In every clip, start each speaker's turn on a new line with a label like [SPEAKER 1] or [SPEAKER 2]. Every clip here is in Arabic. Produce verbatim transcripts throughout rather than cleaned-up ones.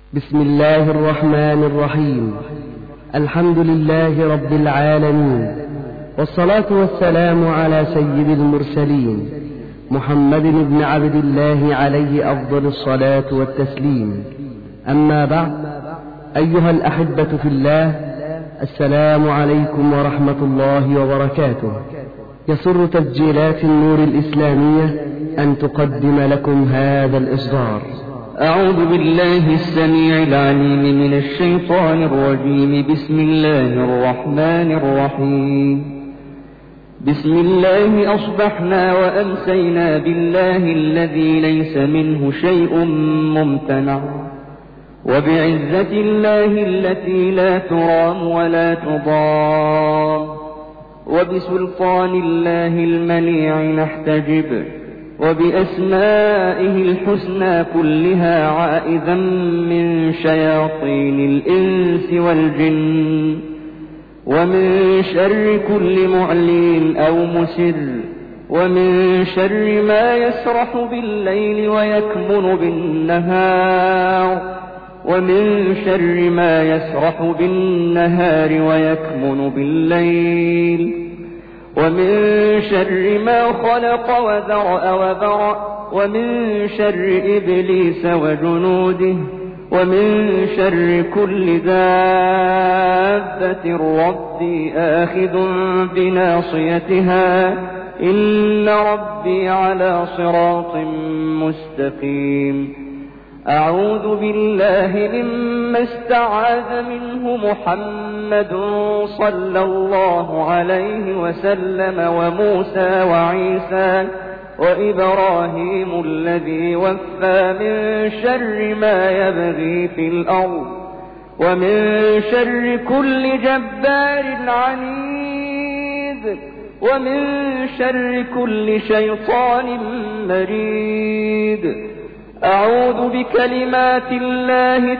[SPEAKER 1] بسم الله الرحمن الرحيم. الحمد لله رب العالمين، والصلاة والسلام على سيد المرسلين محمد بن عبد الله عليه أفضل الصلاة والتسليم. أما بعد، أيها الأحبة في الله، السلام عليكم ورحمة الله وبركاته. يسر تسجيلات النور الإسلامية أن تقدم لكم هذا الإصدار.
[SPEAKER 2] أعوذ بالله السميع العليم من الشيطان الرجيم. بسم الله الرحمن الرحيم. بسم الله أصبحنا وأمسينا بالله الذي ليس منه شيء ممتنع، وبعزة الله التي لا ترام ولا تضام، وبسلطان الله المنيع نحتجب، وبأسمائه الحسنى كلها عائذا من شياطين الإنس والجن، ومن شر كل معلن أو مسر، ومن شر ما يسرح بالليل ويكمن بالنهار، ومن شر ما يسرح بالنهار ويكمن بالليل، ومن شر ما خلق وذرأ وبرأ، ومن شر إبليس وجنوده، ومن شر كل دابة ربي آخذ بناصيتها، إن ربي على صراط مستقيم. أعوذ بالله مما استعاذ منه محمد صلى الله عليه وسلم، وموسى وعيسى وإبراهيم الذي وفى، من شر ما يبغي في الأرض، ومن شر كل جبار عنيد، ومن شر كل شيطان مريد. أعوذ بكلمات الله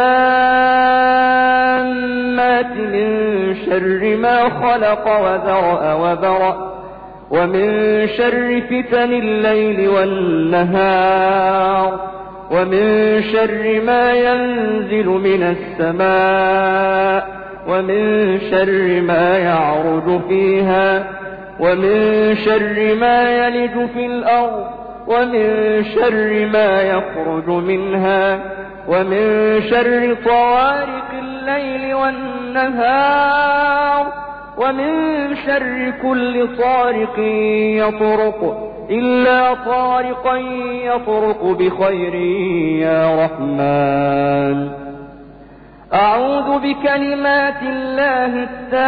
[SPEAKER 2] التامات من شر ما خلق وذرأ وبرأ، ومن شر فتن الليل والنهار، ومن شر ما ينزل من السماء، ومن شر ما يعرج فيها، ومن شر ما يلج في الأرض، ومن شر ما يخرج منها، ومن شر طوارق الليل والنهار، ومن شر كل طارق يطرق إلا طارقا يطرق بخير يا رحمن. أعوذ بكلمات الله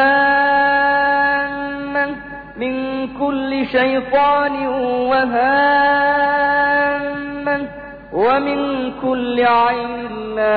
[SPEAKER 2] التامة من كل شيطان وهامة، ومن كل عين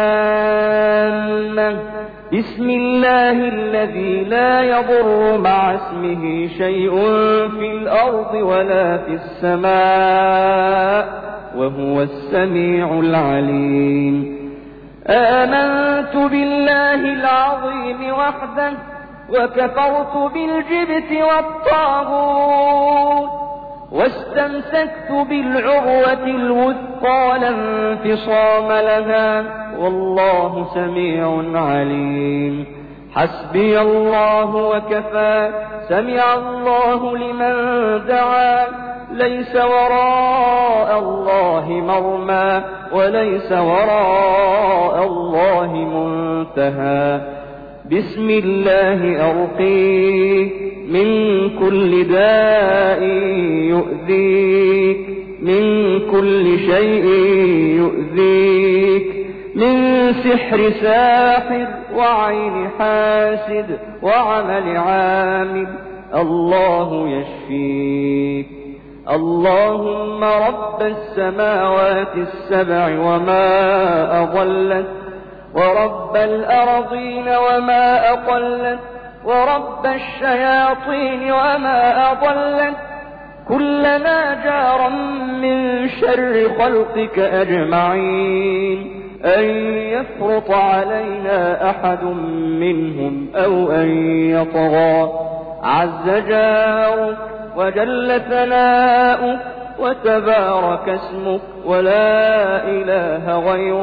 [SPEAKER 2] لامة. بسم الله الذي لا يضر مع اسمه شيء في الأرض ولا في السماء، وهو السميع العليم. آمنت بالله العظيم وحده، وكفرت بالجبت والطاغوت، واستمسكت بالعروة الوثقى لا انفصام لها، والله سميع عليم. حسبي الله وكفى، سمع الله لمن دعا، ليس وراء الله مرمى، وليس وراء الله منتهى. بسم الله أرقيك من كل داء يؤذيك، من كل شيء يؤذيك، من سحر ساحر وعين حاسد وعمل عامل، الله يشفيك. اللهم رب السماوات السبع وما أضلت، ورب الأرضين وما أقلت، ورب الشياطين وما أضلت، كلنا جارا من شر خلقك أجمعين، أن يفرط علينا أحد منهم أو أن يطغى. عز جارك وجل ثناؤك وتبارك اسمك، ولا إله غيرك،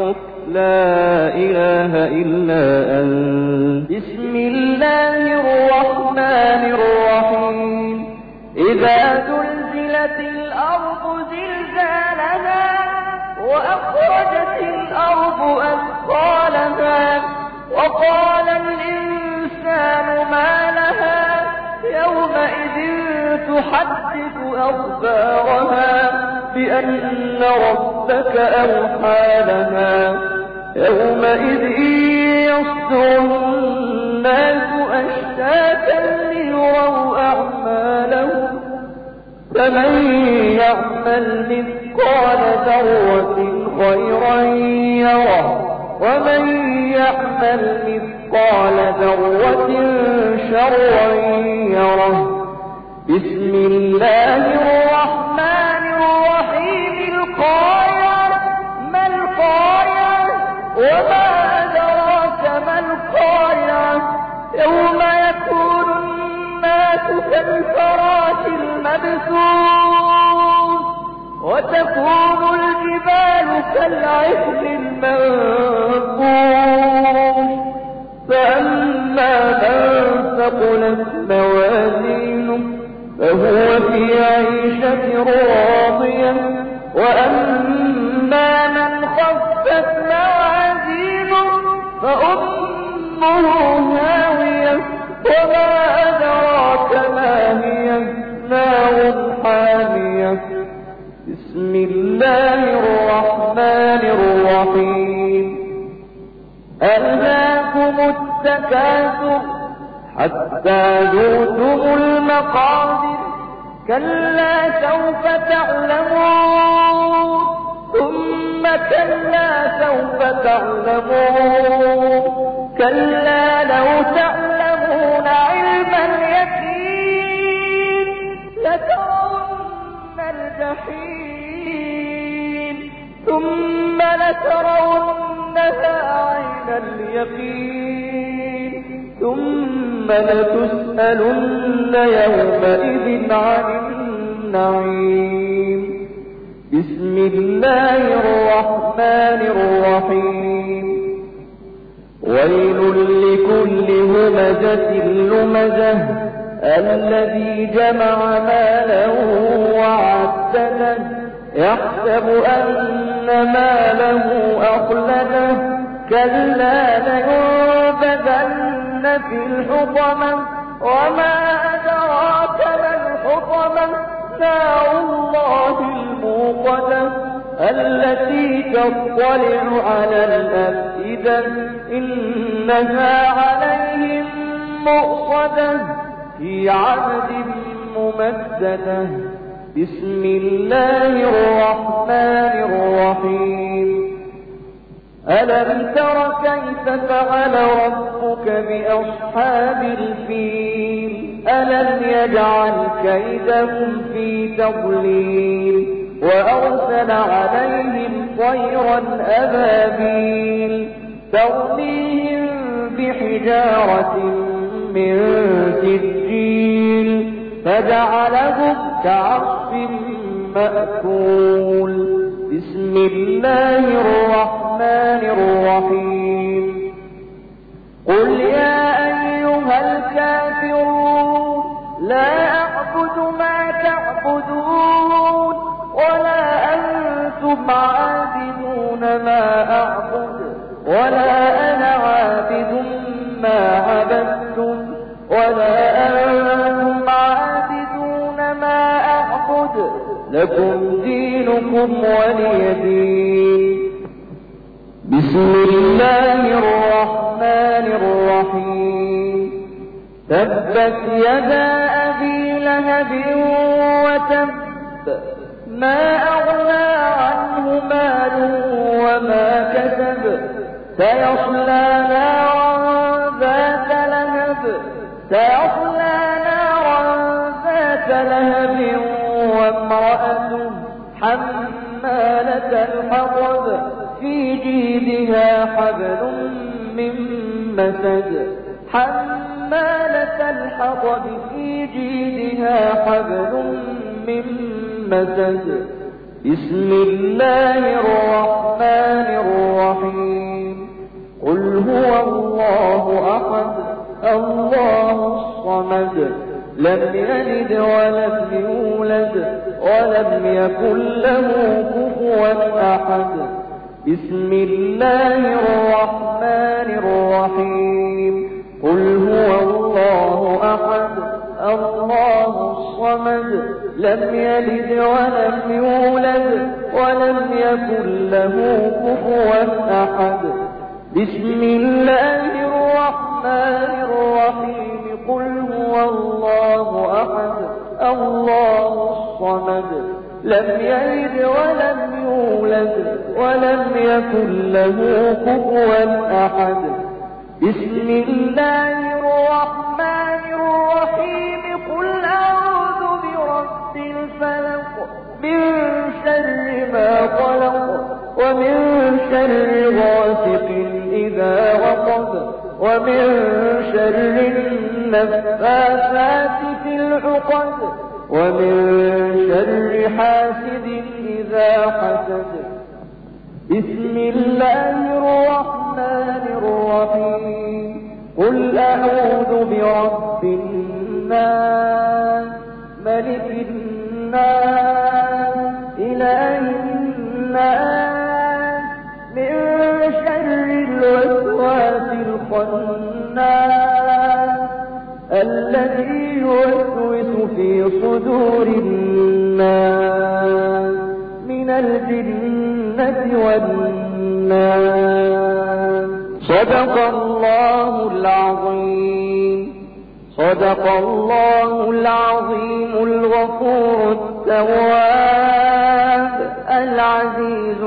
[SPEAKER 2] لا إله إلا أنت. بسم الله الرحمن الرحيم. إذا زلزلت الأرض زلزالها وأخرجت الأرض أثقالها وقال الإنسان ما لها يومئذ تحدث أخبارها بأن ربك أوحى لها يومئذ يصدر الناس أشتاتا ليروا أعمالهم فمن يعمل مثقال ذرة خيرا يره ومن يعمل مثقال ذرة شرا يره. بسم الله الرحمن الرحيم. القارعة ما القارعة وما أدراك ما القارعة يوم يكون الناس كالفراش المبثوث وتكون الجبال كالعهن المنفوش فأما من ثقلت موازينه فهو في عيشة راضية وأما من خفت موازينه فأمه هاوية وما أدراك ما هي نار حامية. بسم الله الرحمن الرحيم. ألهاكم التكاثر حتى زرتم المقابر كلا سوف تعلمون ثم كلا سوف تعلمون كلا لو تعلمون علم اليقين لترون الجحيم ثم لترونها عين اليقين ثم لتسألن يومئذ عن النعيم. بسم الله الرحمن الرحيم. ويل لكل همزة لمزة الذي جمع ماله وعدده يحسب أن ماله أخلده كلا لينبذن في الحطمة وما أدراك ما الحطمة نار الله الموقدة التي تطلع على الأفئدة إنها عليهم مؤصدة في عبد ممددة. بسم الله الرحمن الرحيم. ألم تر كيف فعل ربك بأصحاب الفيل ألم يجعل كيدهم في تضليل وأرسل عليهم طيرا أبابيل ترميهم بحجارة من سجيل فجعلهم كعصف مأكول. بسم الله الرحمن الرحيم. قل يا أيها الكافرون لا أعبد ما تعبدون ولا أنتم عابدون ما أعبد ولا أنا عابد ما عبدتم ولا أنتم عابدون ما أعبد لكم دينكم ولي دين. بسم الله الرحمن الرحيم. تبت يدا أبي لهب وتب ما أغنى عنه ماله وما كسب سيصلى نارا ذات لهب سيصلى نارا ذات لهب وامرأته حمالة الحطب في جيدها حبل من مسد حمالة الحطب في جيدها حبل من مسد. بسم الله الرحمن الرحيم. قل هو الله أحد الله الصمد لم يلد ولم يولد ولم يكن له كفوا أحد بسم الله الرحمن الرحيم قل هو الله أحد الله الصمد لم يلد ولم يولد ولم يكن له كفوا أحد بسم الله الرحمن الرحيم قل هو الله أحد الله الصمد لم يلد ولم يولد ولم يكن له كفوا أحد بسم الله الرحمن الرحيم قل أعوذ برب الفلق من شر ما خلق ومن شر غاسق إذا وقب ومن شر النفاثات في العقد ومن شر حاسد إذا حسد بسم الله الرحمن الرحيم قل أعوذ برب الناس ملك الناس إله الناس من شر الوسواس الخناس الذي يوسوس في صدور الناس من الجنة والناس صدق الله العظيم صدق الله العظيم الغفور التواب العزيز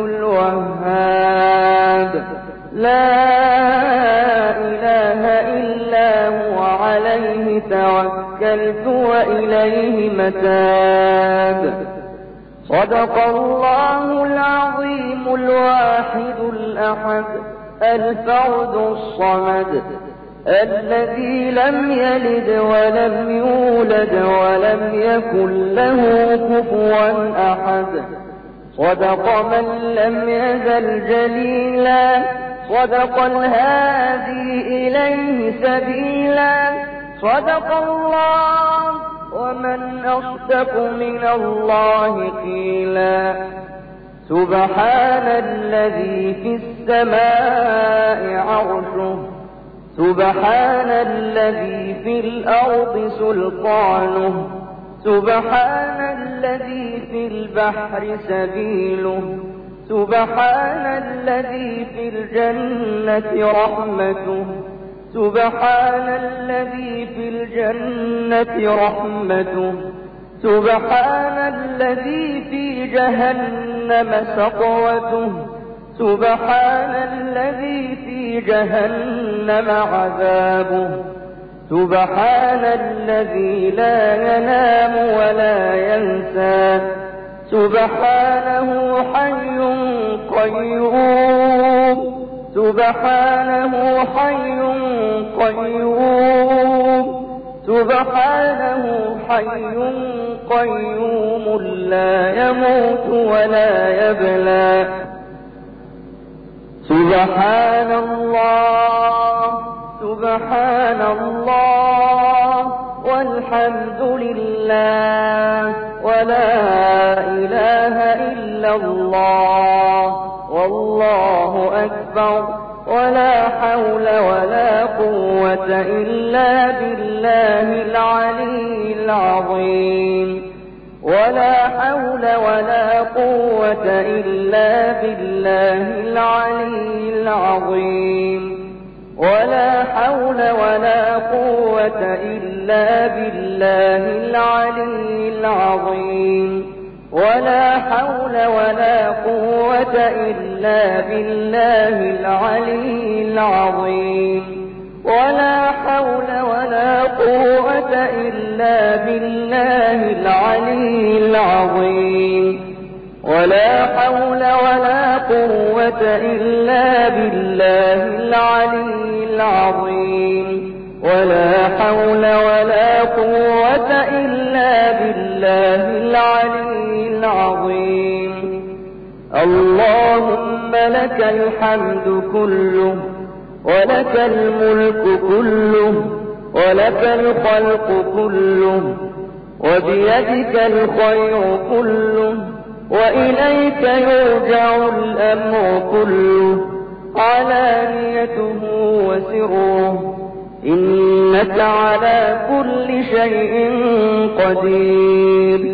[SPEAKER 2] الوهاب لا إله إلا هو عليه توكلت وإليه متاب صدق الله العظيم الواحد الأحد الفرد الصمد الذي لم يلد ولم يولد ولم يكن له كفوا أحد صدق من لم يزل جليلا صدق الهادي إليه سبيلا صدق الله ومن أصدق من الله قيلا سبحان الذي في السماء عرشه سبحان الذي في الأرض سلطانه سبحان الذي في البحر سبيله سبحان الذي في الجنة رحمته سبحان الذي في الجنة رحمته سبحان الذي في جهنم سطوته سبحان الذي في جهنم عذابه سبحان الذي لا ينام ولا ينسى سبحانه حي قيوم سبحانه حي قيوم سبحانه حي قيوم لا يموت ولا يبلى سبحان الله سبحان الله والحمد لله ولا إله إلا الله والله أكبر ولا حول ولا قوة إلا بالله العلي العظيم ولا حول ولا قوة إلا بالله العلي العظيم ولا حول ولا قوة إلا بالله العلي العظيم ولا حول ولا قوة إلا بالله العلي العظيم ولا حول ولا قوة إلا بالله العلي العظيم ولا حول ولا قوة إلا بالله العلي العظيم ولا حول ولا قوة إلا بالله العلي العظيم اللهم لك الحمد كله ولك الملك كله ولك الخلق كله وبيدك الخير كله وإليك يرجع الأمر كله علانيته وسره إنك على كل شيء قدير.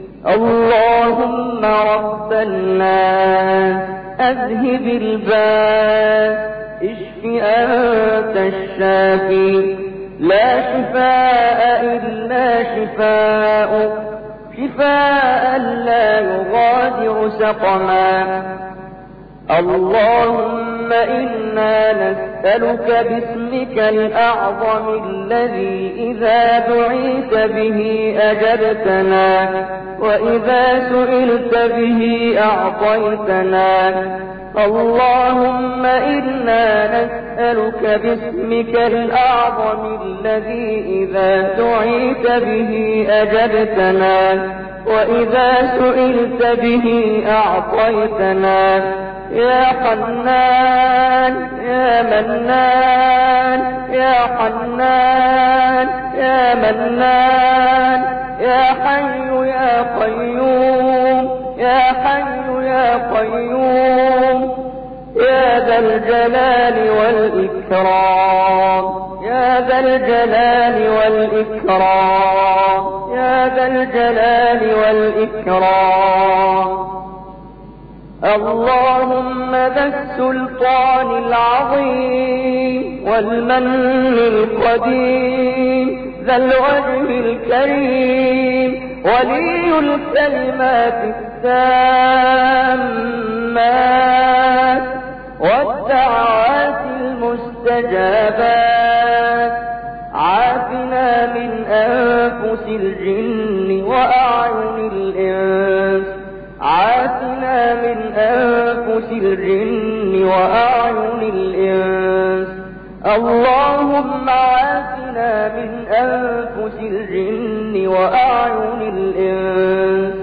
[SPEAKER 2] اللهم رب الناس أذهب الباس اشف أنت الشافي لا شفاء إلا شفاؤك شفاء لا يغادر سقما. اللهم إنا نسألك باسمك الأعظم الذي إذا دعيت به أجبتنا وإذا سئلت به أعطيتنا. اللهم إنا نسألك باسمك الأعظم الذي إذا دعيت به أجبتنا وإذا سئلت به أعطيتنا. يا حنان يا منان يا حنان يا منان يا حي يا قيوم يا حي يا قيوم يا ذا الجلال والإكرام يا ذا الجلال والإكرام يا ذا الجلال والإكرام. اللهم ذا السلطان العظيم والمن القديم ذا الوجه الكريم ولي الكلمات التامات والدعوات المستجابات. عافنا من أنفس الجن وأعين الإنس عافنا من أنفس الجن وأعين الإنس. اللهم عافنا من أنفس الجن وأعين الإنس.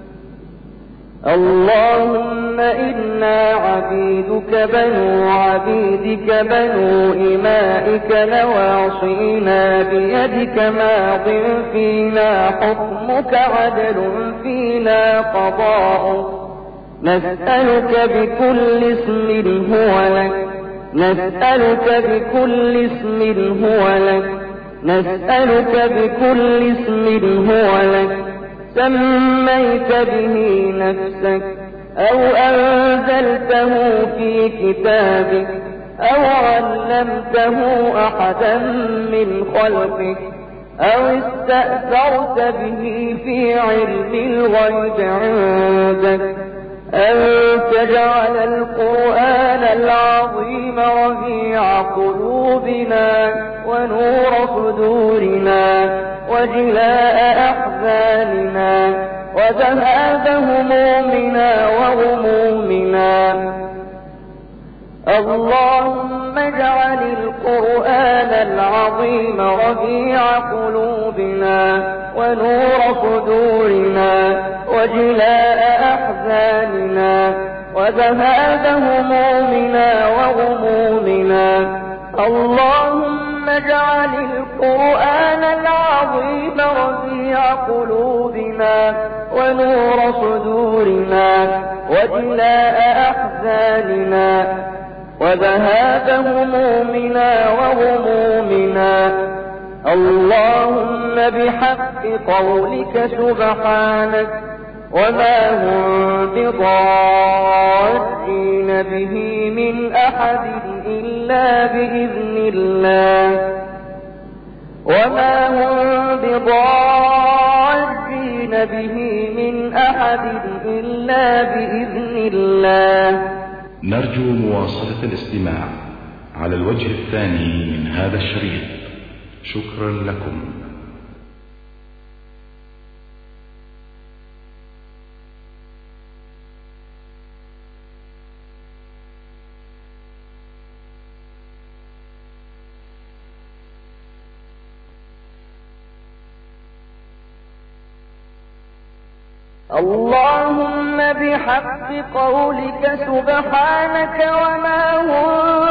[SPEAKER 2] اللهم إنا عبيدك بنو عبيدك بنو إمائك نواصينا بيدك ماض فينا حكمك عدل فينا قضاؤك. نسألك بكل اسم هو لك نسألك بكل اسم هو لك نسألك بكل اسم هو لك سميت به نفسك أو أنزلته في كتابك أو علمته أحدا من خلقك أو استأثرت به في علم الغيب عندك أن تجعل القرآن العظيم ربيع قلوبنا ونور صدورنا وجلاء أحزاننا وذهاب همومنا وغمومنا. اللهم اجعل القرآن العظيم ربيع قلوبنا ونور صدورنا وجلاء أحزاننا وذهاب همومنا وغمومنا. اللهم اجعل القرآن العظيم ربيع قلوبنا ونور صدورنا وجلاء أحزاننا وذهاب همومنا وغمومنا. اللهم بحق قولك سبحانك وما هم بضارين به من أحد إلا بإذن الله وما هم بضارين به من أحد إلا بإذن الله.
[SPEAKER 3] نرجو مواصلة الاستماع على الوجه الثاني من هذا الشريط. شكرا لكم.
[SPEAKER 2] اللهم بحق قولك سبحانك وما هم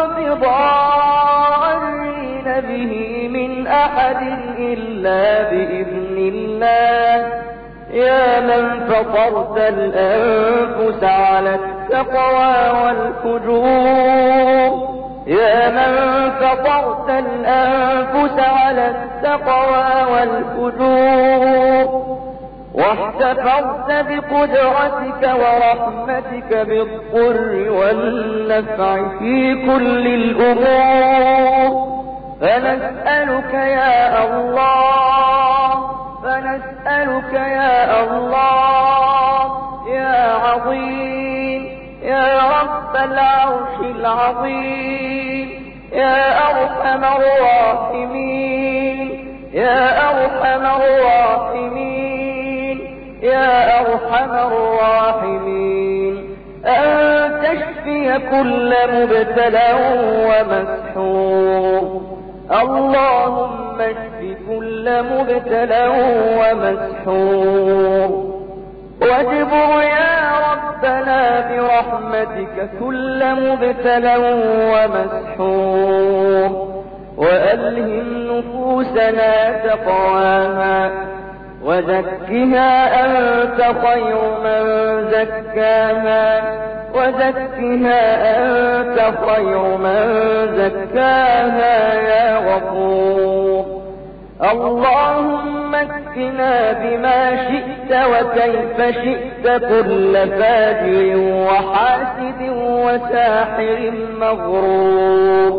[SPEAKER 2] بضارين به من أحد إلا بإذن الله. يا من فطرت الأنفس على التقوى والفجور يا من فطرت الأنفس على التقوى والفجور واحتفظت بقدرتك ورحمتك بالضر والنفع في كل الأمور، فنسألك يا الله فنسألك يا الله يا عظيم يا رب العرش العظيم يا أرحم الراحمين يا أرحم الراحمين يا أرحم الراحمين أن تشفي كل مبتلى ومسحور. اللهم اشف كل مبتلى ومسحور، واجبر يا ربنا برحمتك كل مبتلى ومسحور، وألهم نفوسنا تقواها وزكها أنت خير من زكاها وزكها أنت خير من زكاها يا غفور. اللهم اكفنا بما شئت وكيف شئت كل فاجر وحاسد وساحر مغرور.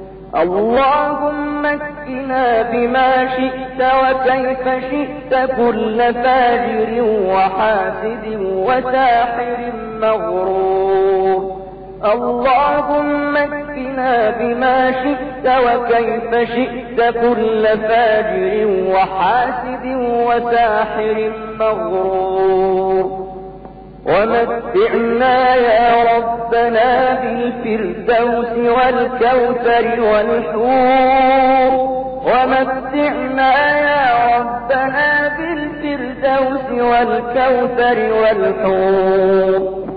[SPEAKER 2] اللهم اكفنا بما شئت وكيف شئت كل فاجر وحاسد وساحر مغرور. اللهم اكفنا بما شئت وكيف شئت كل فاجر وحاسد وساحر مغرور. ومتعنا يا ربنا بالفردوس والكوثر والحور ومتعنا يا ربنا بالفردوس والكوثر والحور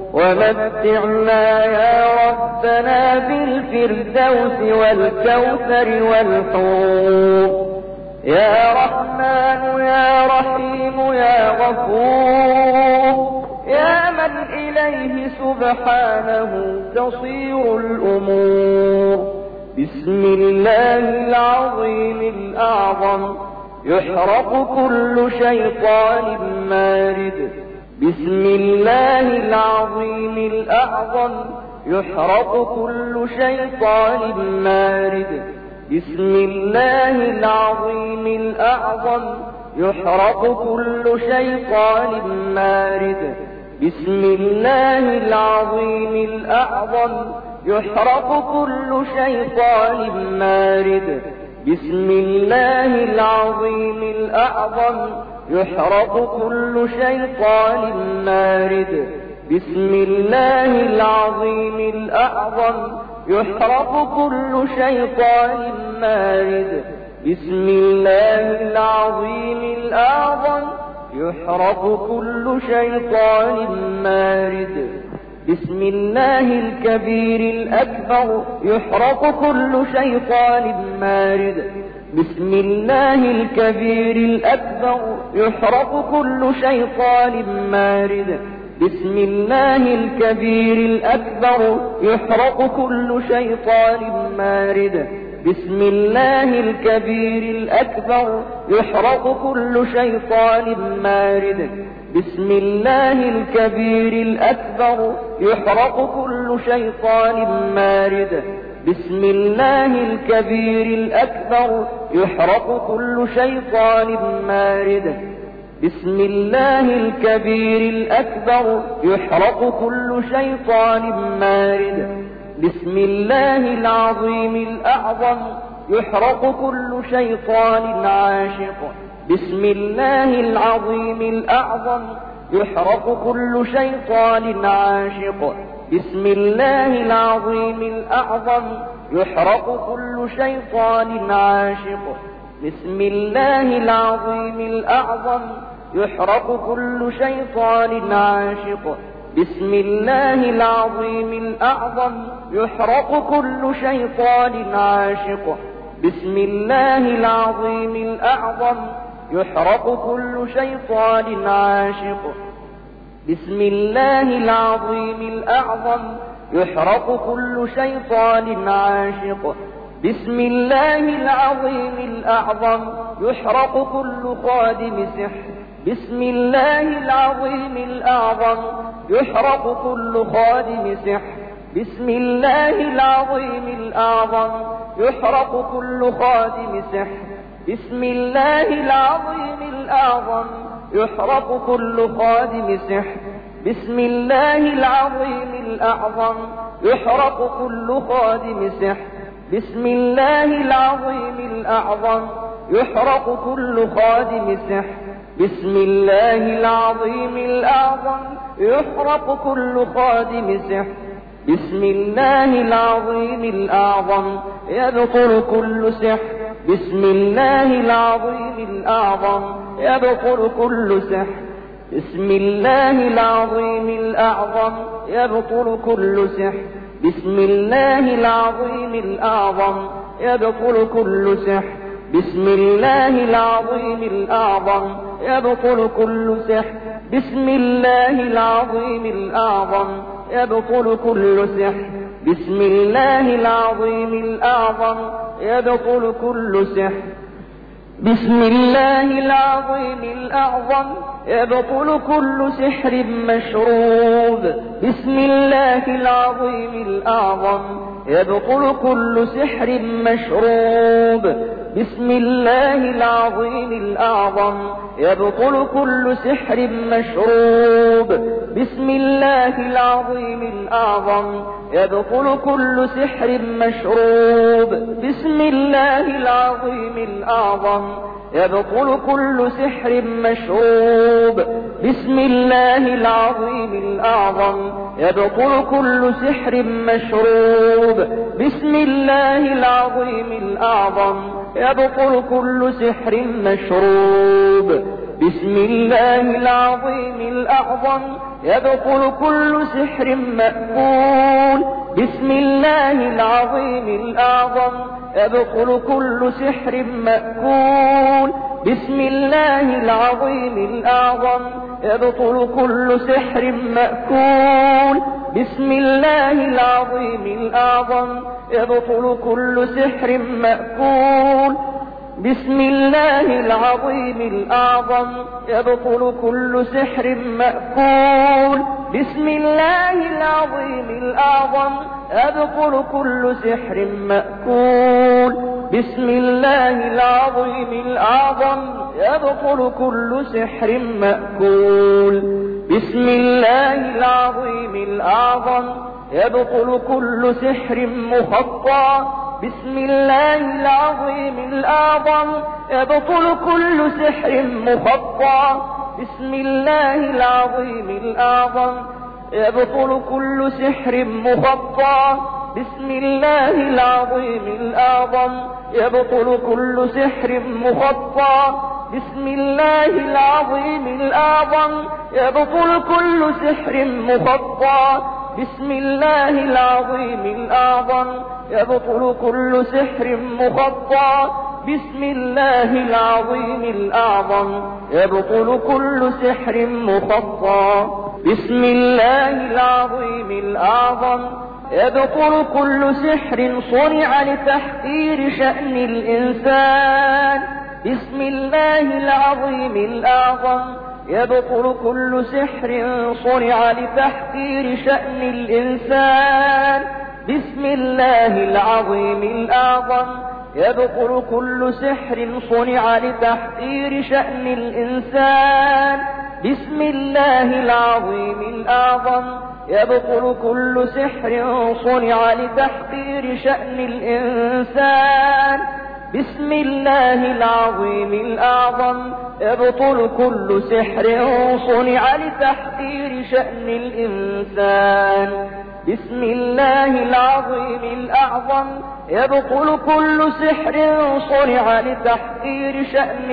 [SPEAKER 2] ومتعنا يا ربنا بالفردوس والكوثر والحور. يا رحمن يا رحيم يا غفور، يا من إليه سبحانه تصير الأمور. بسم الله العظيم الأعظم يحرق كل شيطان مارد. بسم الله العظيم الأعظم يحرق كل شيطان مارد. بسم الله العظيم الأعظم يحرق كل شيطان مارد. بسم الله العظيم الأعظم يحرق كل شيطان مارد. بسم الله العظيم الأعظم يحرق كل شيطان مارد. بسم الله العظيم الأعظم يحرق كل شيطان مارد. بسم الله العظيم الأعظم يحرق كل شيطان مارد. بسم الله الكبير الأكبر يحرق كل شيطان مارد. بسم الله الكبير الأكبر يحرق كل شيطان مارد. بسم الله الكبير الأكبر يحرق كل شيطان مارد. بسم الله الكبير الأكبر يحرق كل شيطان مارد. بسم الله الكبير الأكبر يحرق كل شيطان مارد. بسم الله الكبير الأكبر يحرق كل شيطان مارد. بسم الله الكبير الأكبر يحرق كل شيطان مارد. بسم الله العظيم الأعظم يحرق كل شيطان عاشق. بسم الله العظيم الأعظم يحرق كل شيطان عاشق. بسم الله العظيم الأعظم يحرق كل شيطان عاشق. بسم الله العظيم الأعظم يحرق كل شيطان عاشق بسم الله العظيم الأعظم يحرق كل شيطان عاشق بسم الله العظيم الأعظم يحرق كل شيطان عاشق بسم الله العظيم الأعظم يحرق كل شيطان عاشق بسم الله العظيم الأعظم يحرق كل خادم سحر بسم الله العظيم الأعظم يحرق كل خادم سحر بسم الله العظيم الأعظم يحرق كل خادم سحر بسم الله العظيم الأعظم يحرق كل خادم سحر بسم الله العظيم الأعظم يحرق كل خادم سحر بسم الله العظيم الأعظم يحرق كل خادم سحر بسم الله العظيم الأعظم يحرق كل خادم سحر بسم الله العظيم الأعظم يبطل كل سحر بسم الله العظيم الأعظم يبطل كل سحر بسم الله العظيم الأعظم يبطل كل سحر بسم الله العظيم الأعظم يبطل كل سحر بسم الله العظيم الأعظم يبطل كل سحر بسم الله العظيم الأعظم يبطل كل سحر بسم الله العظيم الأعظم يبطل كل سحر بسم الله العظيم الأعظم يبطل كل سحر مشروب بسم الله العظيم الأعظم يبطل كل سحر مشروب بسم الله العظيم الأعظم يبطل كل سحر مشروب بسم الله العظيم الأعظم يبطل كل سحر مشروب بسم الله العظيم الأعظم يبطل كل سحر مشروب بسم الله العظيم الأعظم يبطل كل سحر مشروب بسم الله العظيم الأعظم يبطل كل سحر مشروب بسم الله العظيم الأعظم يبطل كل سحر مأكول بسم الله العظيم الأعظم يبطل كل سحر مأكول بسم الله العظيم الأعظم يبطل كل سحر مأكول بسم الله العظيم الأعظم يبطل كل سحر مأكول بسم الله العظيم الأعظم يبطل كل سحر مأكول بسم الله العظيم الأعظم يبطل كل سحر مأكول بسم الله العظيم الأعظم يبطل كل سحر مأكول بسم الله العظيم الأعظم يبطل كل سحر مخطى بسم الله العظيم الأعظم يبطل كل سحر مخطى بسم الله العظيم الأعظم يبطل كل سحر مخطى بسم الله العظيم الأعظم يبطل كل سحر مخطى بسم الله العظيم الأعظم يبطل كل سحر مخطى بسم الله العظيم الأعظم يبطل كل سحر مخطى بسم الله العظيم الأعظم يبطل كل سحر مخطى بسم الله العظيم الأعظم يبطل كل سحر صنع لتحقير شأن الإنسان بسم الله العظيم الأعظم يبطل كل سحر صنع لتحقير شأن الإنسان بسم الله العظيم الأعظم يبطل كل سحر صنع لتحقير شأن الإنسان بسم الله العظيم الأعظم يبطل كل سحر صنع لتحقير شأن الإنسان بسم الله العظيم الأعظم يبطل كل سحر صنع لتحقير شأن الإنسان. بسم الله العظيم الأعظم يبطل كل سحر صنع لتحقير شأن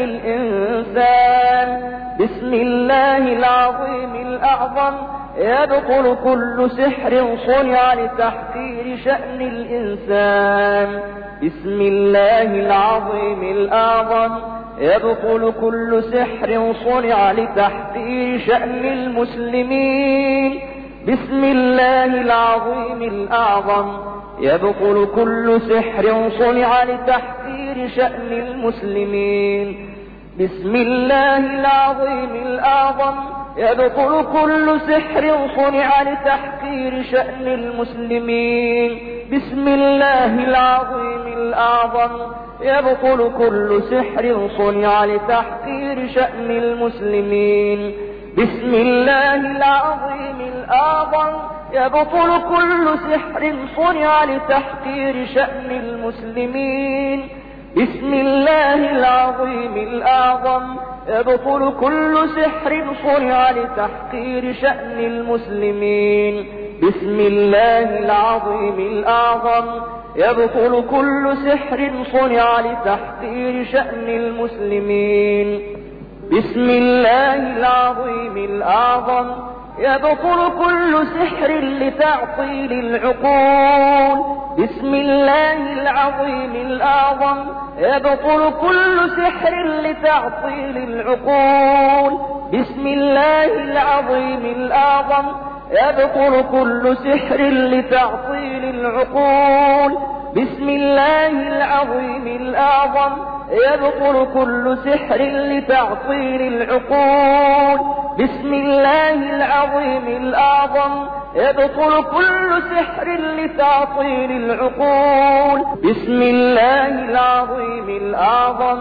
[SPEAKER 2] الإنسان. بسم الله العظيم الأعظم يبطل كل سحر صنع لتحقير شأن الإنسان. بسم الله العظيم الأعظم يبطل كل سحر صنع لتحقير شأن المسلمين. بسم الله العظيم الأعظم يبطل كل سحر صنع لتحقير شأن المسلمين. بسم الله العظيم الأعظم يبطل كل سحر صنع لتحقير شأن المسلمين. بسم الله العظيم الأعظم يبطل كل سحر صنع لتحقير شأن المسلمين. بسم الله العظيم الأعظم يبطل كل سحر صنع لتحقير شأن المسلمين. بسم الله العظيم الأعظم يبطل كل سحر صنع لتحقير شأن المسلمين. بسم الله العظيم الأعظم يبطل كل سحر صنع لتحقير شأن المسلمين. بسم الله العظيم الأعظم يبطل كل سحر لتعطيل العقول. بسم الله العظيم الأعظم يبطل كل سحر لتعطيل العقول. بسم الله العظيم الأعظم يبطل كل سحر لتعطيل العقول. بسم الله العظيم الأعظم يبطل كل سحر لتعطيل العقول. بسم الله العظيم الأعظم يبطل كل سحر لتعطيل العقول. بسم الله العظيم الأعظم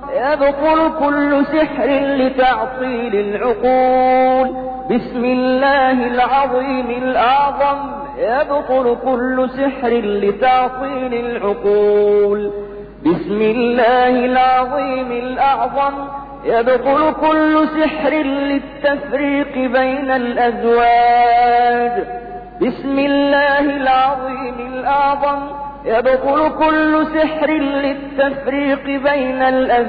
[SPEAKER 2] يبطل كل سحر لتعطيل العقول. بسم الله العظيم الأعظم يبطل كل سحر لتعطيل العقول. بسم الله العظيم الأعظم يبطل كل سحر للتفريق بين الأزواج. بسم الله العظيم الأعظم يبطل كل سحر للتفريق بين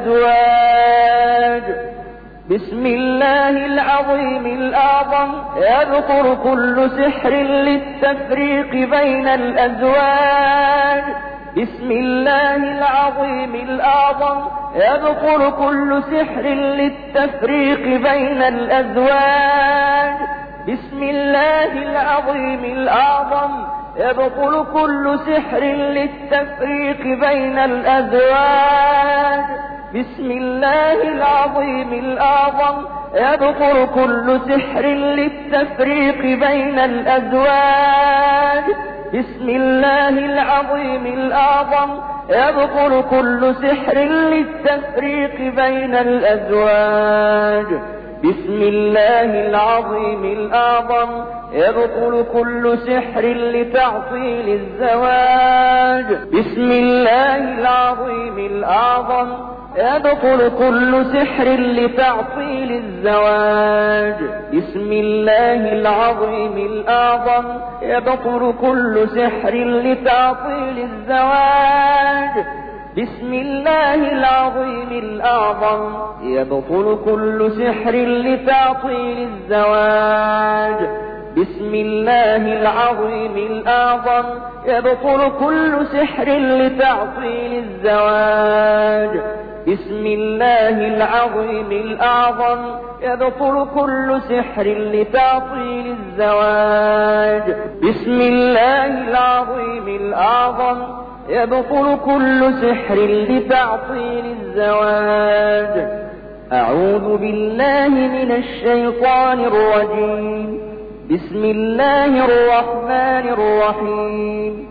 [SPEAKER 2] الأزواج. بسم الله العظيم الأعظم يبطل كل سحر للتفريق بين الأزواج. بسم الله العظيم الأعظم يبطل كل سحر للتفريق بين الأزواج. بسم الله العظيم الأعظم يبطل كل سحر للتفريق بين الأزواج. بسم الله العظيم الأعظم يبطل كل سحر للتفريق بين الأزواج. بسم الله العظيم الأعظم يبطل كل سحر للتفريق بين الأزواج. بسم الله العظيم الأعظم يبطل كل سحر لتعطيل الزواج. بسم الله العظيم الأعظم يبطل كل سحر لتعطيل الزواج. بسم الله العظيم الأعظم يبطل كل سحر لتعطيل الزواج. بسم الله العظيم الأعظم يبطل كل سحر لتعطيل الزواج. بسم الله العظيم الأعظم يبطل كل سحر لتعطيل الزواج. بسم الله العظيم الأعظم يبطل كل سحر لتعطيل الزواج. بسم الله العظيم الأعظم يبطل كل سحر لتعطيل الزواج. أعوذ بالله من الشيطان الرجيم. بسم الله الرحمن الرحيم.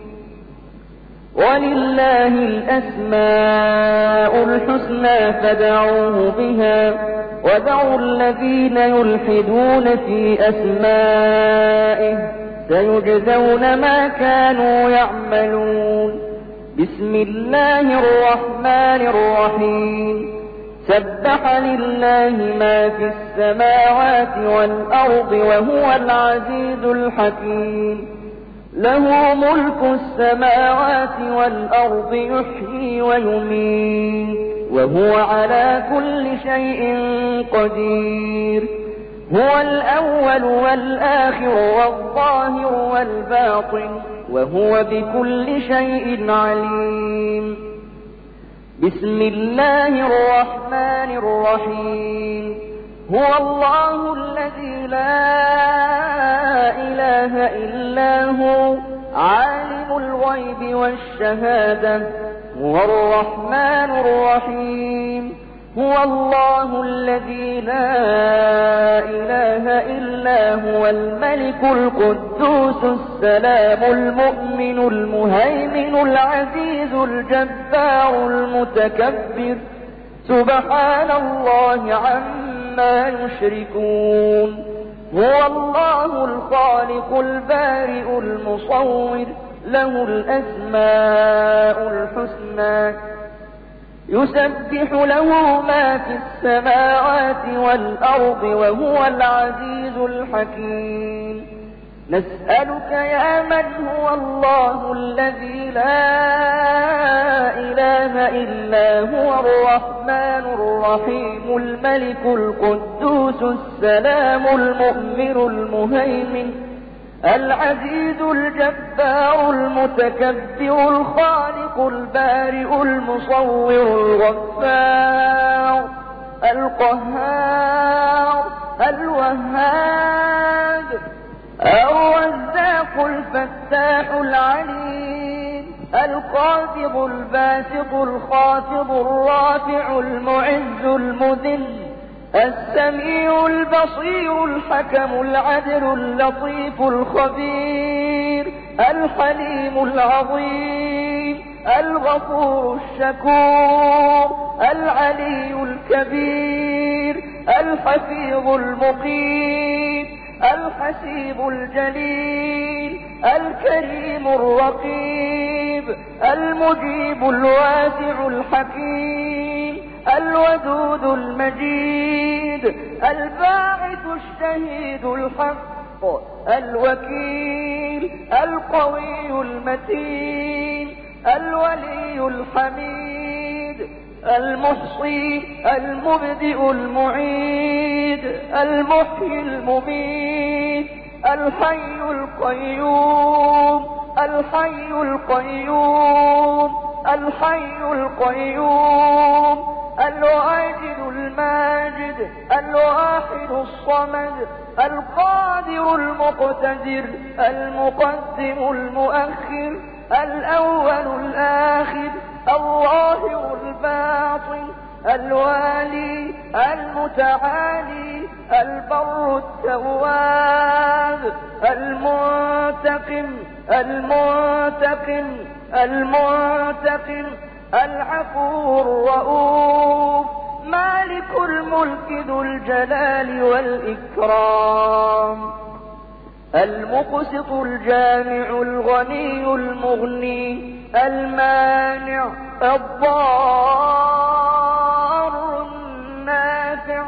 [SPEAKER 2] ولله الأسماء الحسنى فادعوه بها وذروا الذين يلحدون في أسمائه سيجزون ما كانوا يعملون. بسم الله الرحمن الرحيم سبح لله ما في السماوات والأرض وهو العزيز الحكيم له ملك السماوات والأرض يحيي ويميت وهو على كل شيء قدير هو الأول والآخر والظاهر والباطن وهو بكل شيء عليم بسم الله الرحمن الرحيم هو الله الذي لا إله إلا هو عالم الغيب والشهادة هو الرحمن الرحيم هو الله الذي لا إله إلا هو الملك القدوس السلام المؤمن المهيمن العزيز الجبار المتكبر سبحان الله عما يشركون هو الله الخالق البارئ المصور له الأسماء الحسنى يسبح له ما في السماوات والأرض وهو العزيز الحكيم نسألك يا من هو الله الذي لا إله إلا هو الرحمن الرحيم الملك القدوس السلام المؤمن المهيمن العزيز الجبار المتكبر الخالق البارئ المصور الغفار القهار الوهاب الرزاق الفتاح العليم القابض الباسط الخافض الرافع المعز المذل السميع البصير الحكم العدل اللطيف الخبير الحليم العظيم الغفور الشكور العلي الكبير الحفيظ المقيم الحسيب الجليل الكريم الرقيب المجيب الواسع الحكيم الودود المجيد الباعث الشهيد الحق الوكيل القوي المتين الولي الحميد المحصي المبدئ المعيد المحيي المميت الحي القيوم الحي القيوم الحي القيوم الواجد الماجد الواحد الصمد القادر المقتدر المقدم المؤخر الأول الآخر الظاهر الباطن الوالي المتعالي البر التواب المنتقم المنتقم المنتقم العفو الرؤوف مالك الملك ذو الجلال والإكرام المقسط الجامع الغني المغني المانع الضار النافع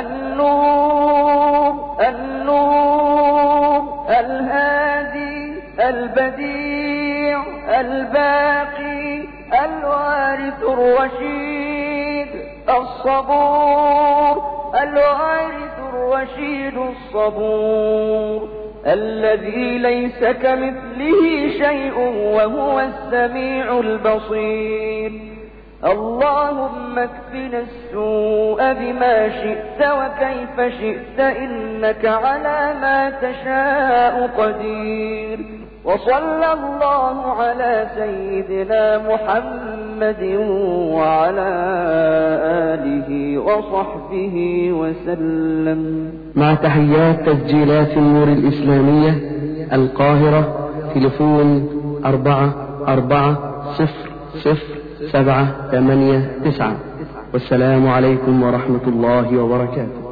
[SPEAKER 2] النور النور الهادي البديع الباقي الوارث الرشيد الصبور الوارث الرشيد الصبور الذي ليس كمثله شيء وهو السميع البصير اللهم اكفنا السوء بما شئت وكيف شئت إنك على ما تشاء قدير وصلى الله على سيدنا محمد وعلى آله وصحبه وسلم.
[SPEAKER 1] مع تحيات تسجيلات النور الإسلامية القاهرة، تليفون أربعة أربعة صفر صفر سبعة ثمانية تسعة. والسلام عليكم ورحمة الله وبركاته.